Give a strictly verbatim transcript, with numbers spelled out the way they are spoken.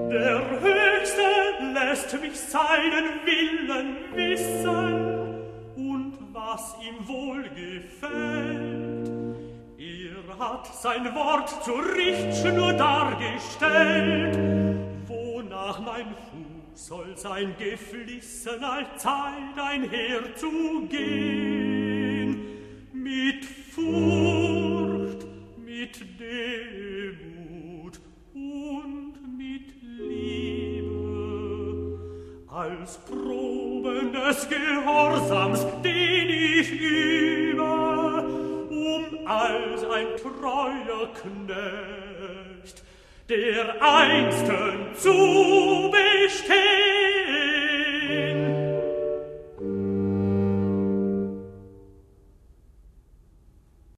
Der Höchste lässt mich seinen Willen wissen und was ihm wohl gefällt. Er hat sein Wort zur Richtschnur dargestellt, wonach mein Fuß soll sein geflissen allzeit einherzugehen, mit Furcht, mit Demut und mit Liebe, als Proben des Gehorsams, den ich übe, um als ein treuer Knecht der Einsten zu bestehen.